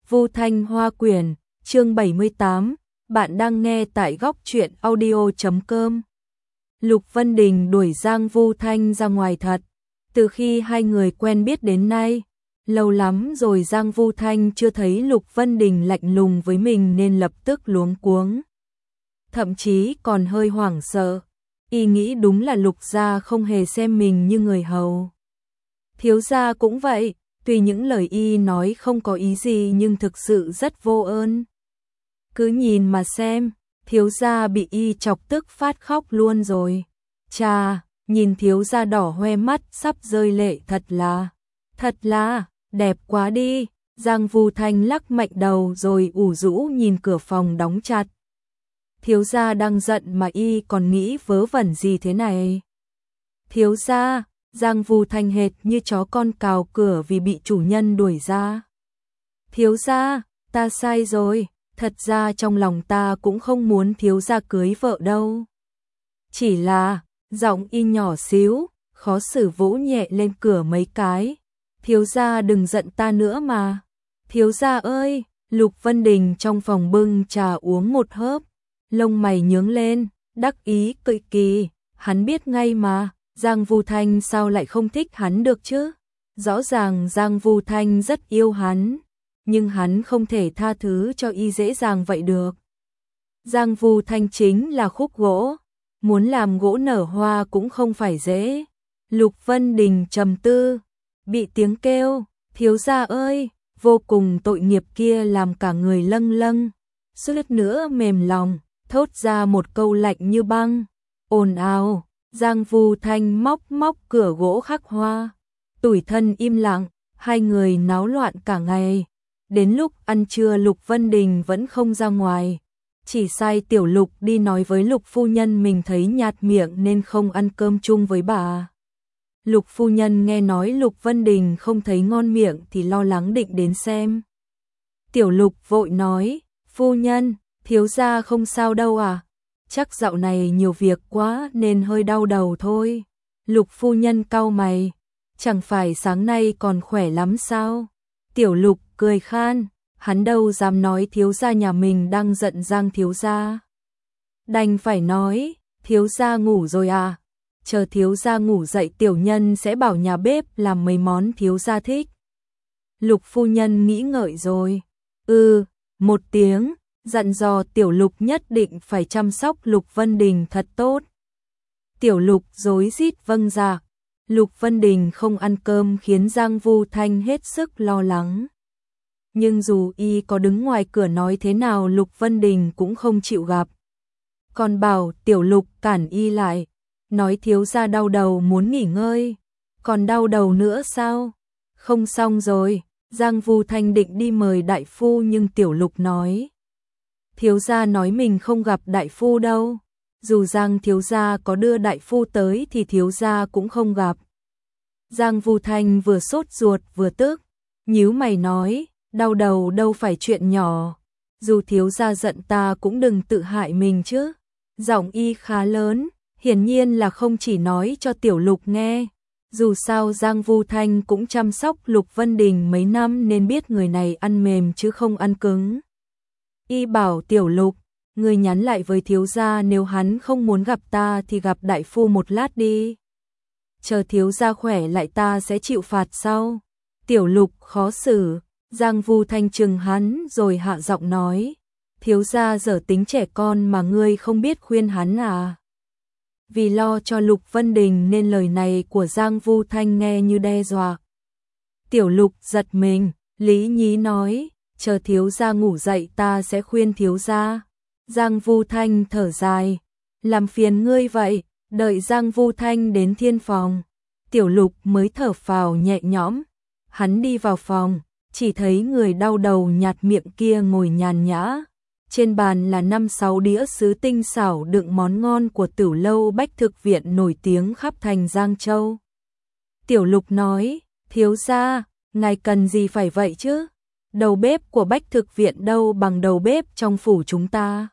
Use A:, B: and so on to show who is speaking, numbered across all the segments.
A: Vu Thanh Hoa Quyển, chương 78, bạn đang nghe tại góc truyện audio.com. Lục Vân Đình đuổi Giang Vu Thanh ra ngoài thật. Từ khi hai người quen biết đến nay, lâu lắm rồi Giang Vu Thanh chưa thấy Lục Vân Đình lạnh lùng với mình nên lập tức luống cuống. Thậm chí còn hơi hoảng sợ. Y nghĩ đúng là Lục gia không hề xem mình như người hầu. Thiếu gia cũng vậy. Tuy những lời y nói không có ý gì nhưng thực sự rất vô ơn. Cứ nhìn mà xem, thiếu gia bị y chọc tức phát khóc luôn rồi. Chà, nhìn thiếu gia đỏ hoe mắt sắp rơi lệ thật là, đẹp quá đi. Giang Vu Thanh lắc mạnh đầu rồi ủ rũ nhìn cửa phòng đóng chặt. Thiếu gia đang giận mà y còn nghĩ vớ vẩn gì thế này. Thiếu gia, Giang Vu Thanh hệt như chó con cào cửa vì bị chủ nhân đuổi ra. Thiếu gia, ta sai rồi, thật ra trong lòng ta cũng không muốn thiếu gia cưới vợ đâu. Chỉ là, giọng y nhỏ xíu, khó xử vỗ nhẹ lên cửa mấy cái. Thiếu gia đừng giận ta nữa mà. Thiếu gia ơi, Lục Vân Đình trong phòng bưng trà uống một hớp, lông mày nhướng lên, đắc ý cười kỳ, hắn biết ngay mà. Giang Vu Thanh sao lại không thích hắn được chứ? Rõ ràng Giang Vu Thanh rất yêu hắn, nhưng hắn không thể tha thứ cho y dễ dàng vậy được. Giang Vu Thanh chính là khúc gỗ, muốn làm gỗ nở hoa cũng không phải dễ. Lục Vân Đình trầm tư, bị tiếng kêu, thiếu gia ơi, vô cùng tội nghiệp kia làm cả người lâng lâng, suýt nữa mềm lòng, thốt ra một câu lạnh như băng, ồn ào. Giang Vu Thanh móc cửa gỗ khắc hoa, tủi thân im lặng, hai người náo loạn cả ngày. Đến lúc ăn trưa Lục Vân Đình vẫn không ra ngoài, chỉ sai Tiểu Lục đi nói với Lục phu nhân mình thấy nhạt miệng nên không ăn cơm chung với bà. Lục phu nhân nghe nói Lục Vân Đình không thấy ngon miệng thì lo lắng định đến xem. Tiểu Lục vội nói, phu nhân, thiếu gia không sao đâu à? Chắc dạo này nhiều việc quá nên hơi đau đầu thôi. Lục phu nhân cau mày, chẳng phải sáng nay còn khỏe lắm sao? Tiểu Lục cười khan, hắn đâu dám nói thiếu gia nhà mình đang giận Giang thiếu gia. Đành phải nói, thiếu gia ngủ rồi à? Chờ thiếu gia ngủ dậy tiểu nhân sẽ bảo nhà bếp làm mấy món thiếu gia thích. Lục phu nhân nghĩ ngợi rồi. Một tiếng. Dặn dò Tiểu Lục nhất định phải chăm sóc Lục Vân Đình thật tốt. Tiểu Lục rối rít vâng dạ. Lục Vân Đình không ăn cơm khiến Giang Vu Thanh hết sức lo lắng. Nhưng dù y có đứng ngoài cửa nói thế nào Lục Vân Đình cũng không chịu gặp. Còn bảo Tiểu Lục cản y lại, nói thiếu gia đau đầu muốn nghỉ ngơi. Còn đau đầu nữa sao? Không xong rồi. Giang Vu Thanh định đi mời đại phu nhưng Tiểu Lục nói. Thiếu gia nói mình không gặp đại phu đâu. Dù Giang thiếu gia có đưa đại phu tới thì thiếu gia cũng không gặp. Giang Vu Thanh vừa sốt ruột vừa tức, nhíu mày nói, đau đầu đâu phải chuyện nhỏ. Dù thiếu gia giận ta cũng đừng tự hại mình chứ. Giọng y khá lớn, hiển nhiên là không chỉ nói cho Tiểu Lục nghe. Dù sao Giang Vu Thanh cũng chăm sóc Lục Vân Đình mấy năm nên biết người này ăn mềm chứ không ăn cứng. Y bảo Tiểu Lục, người nhắn lại với thiếu gia nếu hắn không muốn gặp ta thì gặp đại phu một lát đi. Chờ thiếu gia khỏe lại ta sẽ chịu phạt sau. Tiểu Lục khó xử, Giang Vu Thanh trừng hắn rồi hạ giọng nói, thiếu gia dở tính trẻ con mà ngươi không biết khuyên hắn à. Vì lo cho Lục Vân Đình nên lời này của Giang Vu Thanh nghe như đe dọa. Tiểu Lục giật mình, lý nhí nói, chờ thiếu gia ngủ dậy ta sẽ khuyên thiếu gia. Giang Vu Thanh thở dài, làm phiền ngươi vậy. Đợi Giang Vu Thanh đến thiên phòng, Tiểu Lục mới thở phào nhẹ nhõm. Hắn đi vào phòng, chỉ thấy người đau đầu nhạt miệng kia ngồi nhàn nhã. Trên bàn là 5-6 đĩa sứ tinh xảo đựng món ngon của Tửu lâu Bách Thực Viện nổi tiếng khắp thành Giang Châu. Tiểu Lục nói, thiếu gia, ngài cần gì phải vậy chứ? Đầu bếp của Bách Thực Viện đâu bằng đầu bếp trong phủ chúng ta.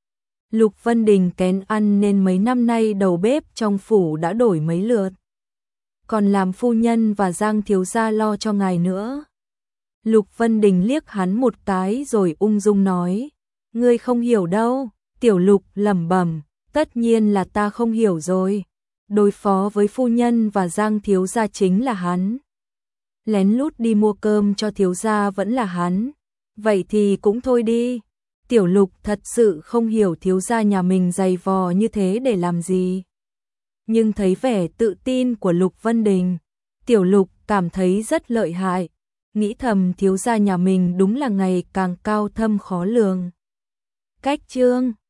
A: Lục Vân Đình kén ăn nên mấy năm nay đầu bếp trong phủ đã đổi mấy lượt. Còn làm phu nhân và Giang thiếu gia lo cho ngài nữa. Lục Vân Đình liếc hắn một cái rồi ung dung nói, ngươi không hiểu đâu. Tiểu Lục lẩm bẩm, tất nhiên là ta không hiểu rồi. Đối phó với phu nhân và Giang thiếu gia chính là hắn. Lén lút đi mua cơm cho thiếu gia vẫn là hắn. Vậy thì cũng thôi đi. Tiểu Lục thật sự không hiểu thiếu gia nhà mình dày vò như thế để làm gì. Nhưng thấy vẻ tự tin của Lục Vân Đình, Tiểu Lục cảm thấy rất lợi hại. Nghĩ thầm thiếu gia nhà mình đúng là ngày càng cao thâm khó lường. Cách chương